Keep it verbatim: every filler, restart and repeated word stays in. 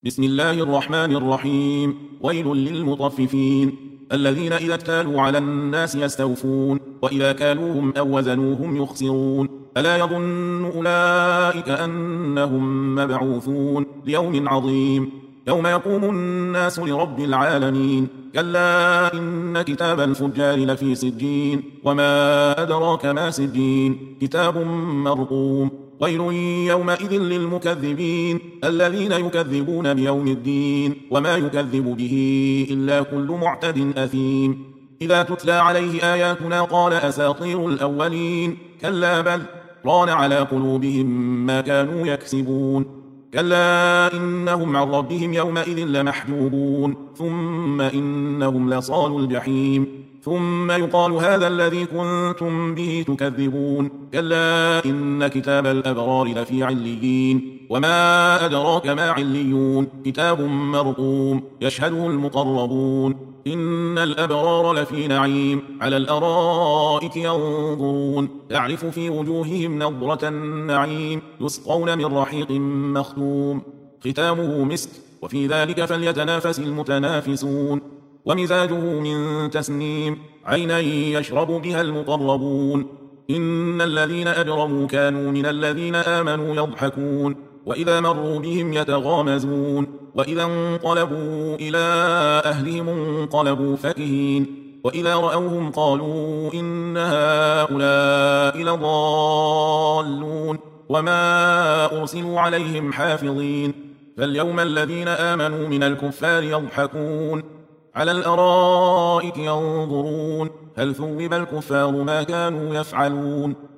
بسم الله الرحمن الرحيم. ويل للمطففين الذين إذا اكتالوا على الناس يستوفون وإذا كالوهم أو وزنوهم يخسرون. ألا يظن أولئك أنهم مبعوثون ليوم عظيم يوم يقوم الناس لرب العالمين. كلا إن كتاب الفجار لفي سجين وما أدراك ما سجين كتاب مرقوم. ويل يومئذ للمكذبين الذين يكذبون بيوم الدين وما يكذب به إلا كل معتد أثيم. إذا تتلى عليه آياتنا قال أساطير الأولين كلا بل ران على قلوبهم ما كانوا يكسبون. كلا إنهم عن ربهم يومئذ لمحجوبون ثم إنهم لصالوا الجحيم ثم يقال هذا الذي كنتم به تكذبون. كلا إن كتاب الأبرار لفي عليين وما أدراك ما عليون كتاب مرقوم يشهده المقربون. إن الأبرار لفي نعيم على الأرائك ينظرون تعرف في وجوههم نظرة النعيم يسقون من رحيق مختوم ختامه مسك وفي ذلك فليتنافس المتنافسون. ومزاجه من تسنيم عينا يشرب بها المقربون. إن الذين أجرموا كانوا من الذين آمنوا يضحكون وإذا مروا بهم يتغامزون وإذا انقلبوا إلى أهلهم انقلبوا فكهين وإذا رأوهم قالوا إن هؤلاء لضالون وما أرسلوا عليهم حافظين. فاليوم الذين آمنوا من الكفار يضحكون على الأرائك ينظرون هل ثوب الكفار ما كانوا يفعلون.